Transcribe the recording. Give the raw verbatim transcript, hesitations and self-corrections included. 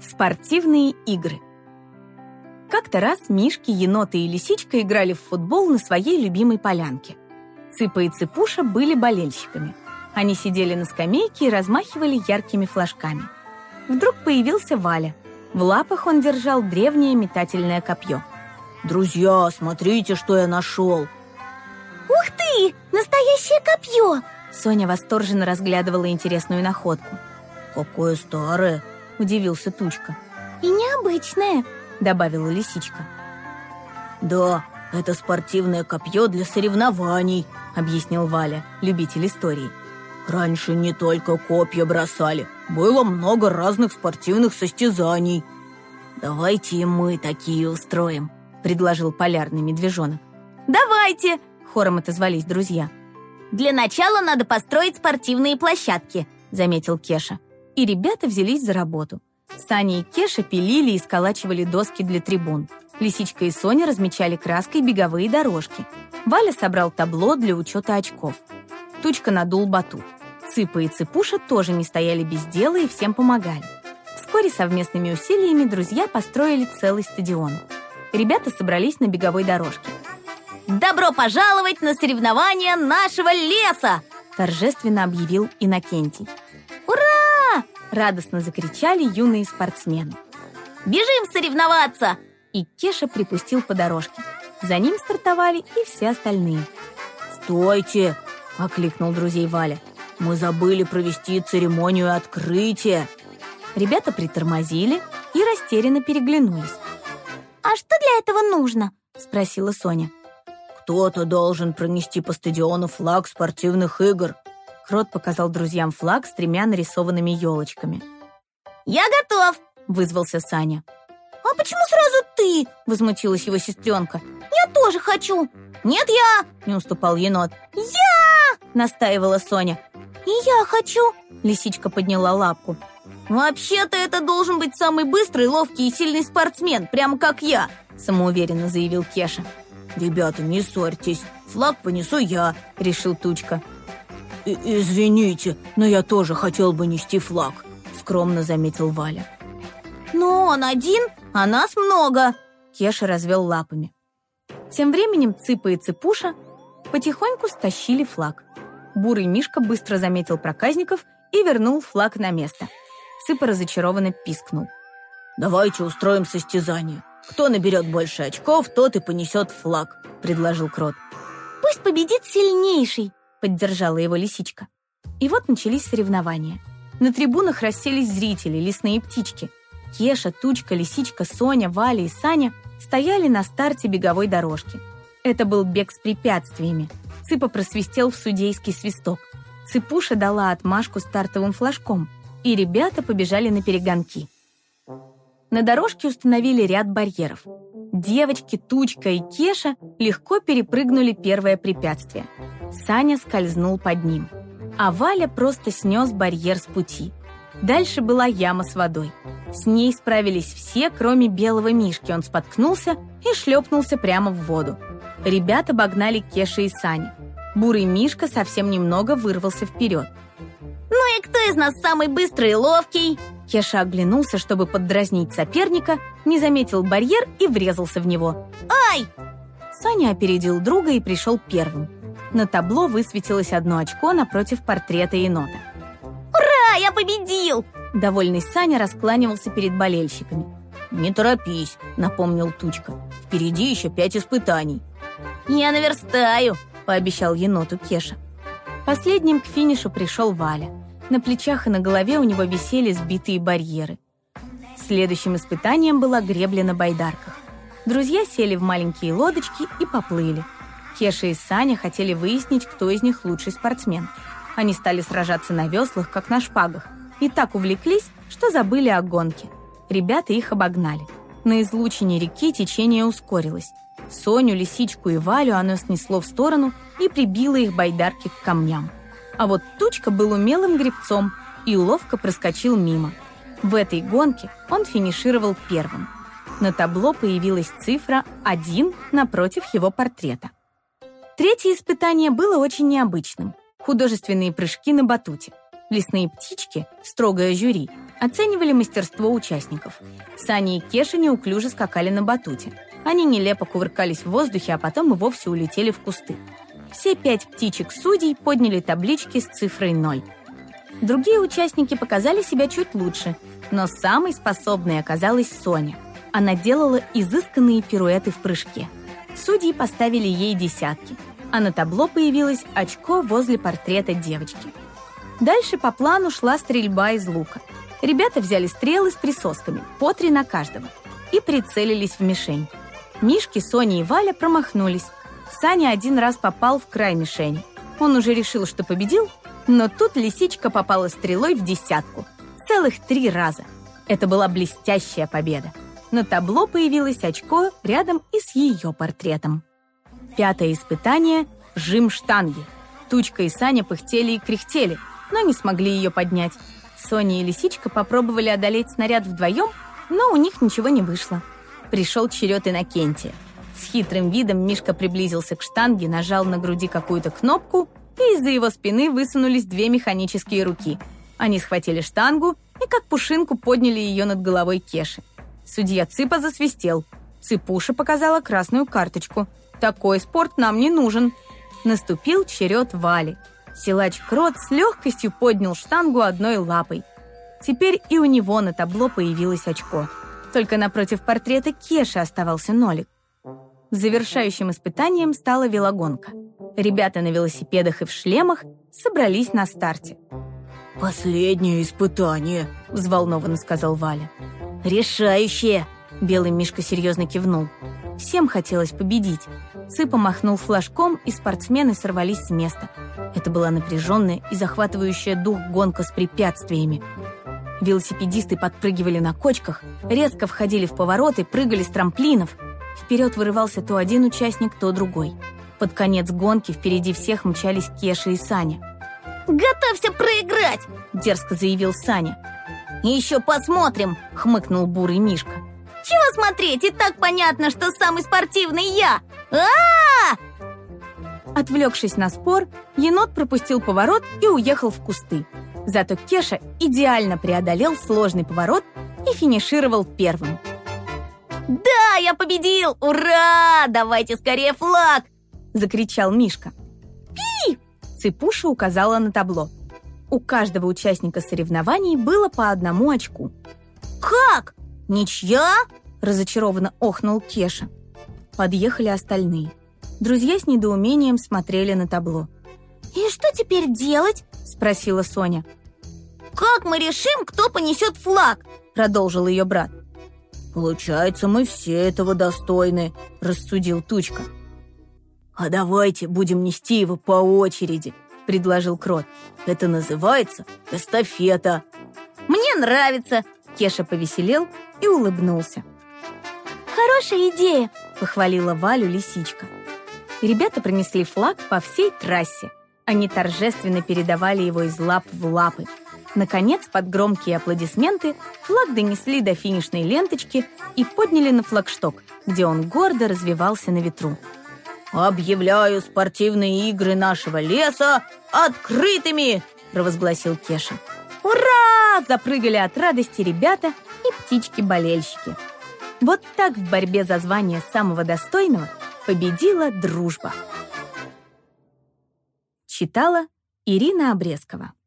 Спортивные игры. Как-то раз Мишки, еноты и Лисичка играли в футбол на своей любимой полянке. Цыпа и Цыпуша были болельщиками. Они сидели на скамейке и размахивали яркими флажками. Вдруг появился Валя. В лапах он держал древнее метательное копье. «Друзья, смотрите, что я нашел!» «Ух ты! Настоящее копье!» Соня восторженно разглядывала интересную находку. «Какое старое!» – удивился Тучка. «И необычное!» – добавила Лисичка. «Да, это спортивное копье для соревнований», – объяснил Валя, любитель истории. «Раньше не только копья бросали, было много разных спортивных состязаний». «Давайте и мы такие устроим», – предложил полярный медвежонок. «Давайте!» – хором отозвались друзья. «Для начала надо построить спортивные площадки», – заметил Кеша. И ребята взялись за работу. Саня и Кеша пилили и сколачивали доски для трибун. Лисичка и Соня размечали краской беговые дорожки. Валя собрал табло для учета очков. Тучка надул батут. Цыпа и Цыпуша тоже не стояли без дела и всем помогали. Вскоре совместными усилиями друзья построили целый стадион. Ребята собрались на беговой дорожке. «Добро пожаловать на соревнования нашего леса!» торжественно объявил Иннокентий. «Ура!» – радостно закричали юные спортсмены. «Бежим соревноваться!» И Кеша припустил по дорожке. За ним стартовали и все остальные. «Стойте!» – окликнул друзей Валя. «Мы забыли провести церемонию открытия!» Ребята притормозили и растерянно переглянулись. «А что для этого нужно?» – спросила Соня. «Кто-то должен пронести по стадиону флаг спортивных игр». Крот показал друзьям флаг с тремя нарисованными елочками. «Я готов!» – вызвался Саня. «А почему сразу ты?» – возмутилась его сестренка. «Я тоже хочу!» «Нет, я!» – не уступал енот. «Я!» – настаивала Соня. «И я хочу!» – Лисичка подняла лапку. «Вообще-то это должен быть самый быстрый, ловкий и сильный спортсмен, прямо как я!» – самоуверенно заявил Кеша. «Ребята, не ссорьтесь, флаг понесу я», — решил Тучка. И «Извините, но я тоже хотел бы нести флаг», — скромно заметил Валя. «Но он один, а нас много», — Кеша развел лапами. Тем временем Цыпа и Цыпуша потихоньку стащили флаг. Бурый Мишка быстро заметил проказников и вернул флаг на место. Цыпа разочарованно пискнул. «Давайте устроим состязание. Кто наберет больше очков, тот и понесет флаг», — предложил Крот. «Пусть победит сильнейший», — поддержала его Лисичка. И вот начались соревнования. На трибунах расселись зрители, лесные птички. Кеша, Тучка, Лисичка, Соня, Валя и Саня стояли на старте беговой дорожки. Это был бег с препятствиями. Цыпа просвистел в судейский свисток. Цыпуша дала отмашку стартовым флажком, и ребята побежали на перегонки. На дорожке установили ряд барьеров. Девочки, Тучка и Кеша легко перепрыгнули первое препятствие. Саня скользнул под ним, а Валя просто снес барьер с пути. Дальше была яма с водой. С ней справились все, кроме белого Мишки. Он споткнулся и шлепнулся прямо в воду. Ребята обогнали Кеша и Саню. Бурый Мишка совсем немного вырвался вперед. «Ну и кто из нас самый быстрый и ловкий?» Кеша оглянулся, чтобы поддразнить соперника, не заметил барьер и врезался в него. «Ай!» Саня опередил друга и пришел первым. На табло высветилось одно очко напротив портрета енота. «Ура! Я победил!» Довольный Саня раскланивался перед болельщиками. «Не торопись», — напомнил Тучка. «Впереди еще пять испытаний». «Я наверстаю», — пообещал еноту Кеша. Последним к финишу пришел Валя. На плечах и на голове у него висели сбитые барьеры. Следующим испытанием была гребля на байдарках. Друзья сели в маленькие лодочки и поплыли. Кеша и Саня хотели выяснить, кто из них лучший спортсмен. Они стали сражаться на веслах, как на шпагах, и так увлеклись, что забыли о гонке. Ребята их обогнали. На излучине реки течение ускорилось. Соню, Лисичку и Валю оно снесло в сторону и прибило их байдарки к камням. А вот Тучка был умелым гребцом и ловко проскочил мимо. В этой гонке он финишировал первым. На табло появилась цифра один напротив его портрета. Третье испытание было очень необычным. Художественные прыжки на батуте. Лесные птички, строгое жюри, Оценивали мастерство участников. Саня и Кеша неуклюже скакали на батуте. Они нелепо кувыркались в воздухе, а потом и вовсе улетели в кусты. Все пять птичек-судей подняли таблички с цифрой ноль. Другие участники показали себя чуть лучше, но самой способной оказалась Соня. Она делала изысканные пируэты в прыжке. Судьи поставили ей десятки, а на табло появилось очко возле портрета девочки. Дальше по плану шла стрельба из лука. Ребята взяли стрелы с присосками, по три на каждого, и прицелились в мишень. Мишки, Соня и Валя промахнулись. Саня один раз попал в край мишени. Он уже решил, что победил, но тут лисичка попала стрелой в десятку. Целых три раза. Это была блестящая победа. На табло появилось очко рядом и с ее портретом. Пятое испытание – жим штанги. Тучка и Саня пыхтели и кряхтели, но не смогли ее поднять. Соня и лисичка попробовали одолеть снаряд вдвоем, но у них ничего не вышло. Пришел черед Иннокентия. С хитрым видом Мишка приблизился к штанге, нажал на груди какую-то кнопку, и из-за его спины высунулись две механические руки. Они схватили штангу и как пушинку подняли ее над головой Кеши. Судья Цыпа засвистел. Цыпуша показала красную карточку. «Такой спорт нам не нужен». Наступил черед Вали. Силач Крот с легкостью поднял штангу одной лапой. Теперь и у него на табло появилось очко. Только напротив портрета Кеши оставался нолик. Завершающим испытанием стала велогонка. Ребята на велосипедах и в шлемах собрались на старте. «Последнее испытание», — взволнованно сказал Валя. «Решающее», — белый Мишка серьезно кивнул. Всем хотелось победить. Цыпа махнул флажком, и спортсмены сорвались с места. Это была напряженная и захватывающая дух гонка с препятствиями. Велосипедисты подпрыгивали на кочках, резко входили в повороты, прыгали с трамплинов. Вперед вырывался то один участник, то другой. Под конец гонки впереди всех мчались Кеша и Саня. «Готовься проиграть!» — дерзко заявил Саня. «Еще посмотрим!» — хмыкнул бурый Мишка. «Чего смотреть? И так понятно, что самый спортивный я! А-а-а!» Отвлекшись на спор, енот пропустил поворот и уехал в кусты. Зато Кеша идеально преодолел сложный поворот и финишировал первым. «Да, я победил! Ура! Давайте скорее флаг!» — закричал Мишка. «Пи!» — Цыпуша указала на табло. У каждого участника соревнований было по одному очку. «Как? Ничья?» — разочарованно охнул Кеша. Подъехали остальные. Друзья с недоумением смотрели на табло. «И что теперь делать?» — спросила Соня. «Как мы решим, кто понесет флаг?» — продолжил ее брат. «Получается, мы все этого достойны», — рассудил Тучка. «А давайте будем нести его по очереди», — предложил Крот. «Это называется эстафета». «Мне нравится», — Кеша повеселел и улыбнулся. «Хорошая идея», — похвалила Валю лисичка. Ребята принесли флаг по всей трассе. Они торжественно передавали его из лап в лапы. Наконец, под громкие аплодисменты, флаг донесли до финишной ленточки и подняли на флагшток, где он гордо развивался на ветру. «Объявляю спортивные игры нашего леса открытыми!» — провозгласил Кеша. «Ура!» — запрыгали от радости ребята и птички-болельщики. Вот так в борьбе за звание самого достойного победила дружба. Читала Ирина Обрезкова.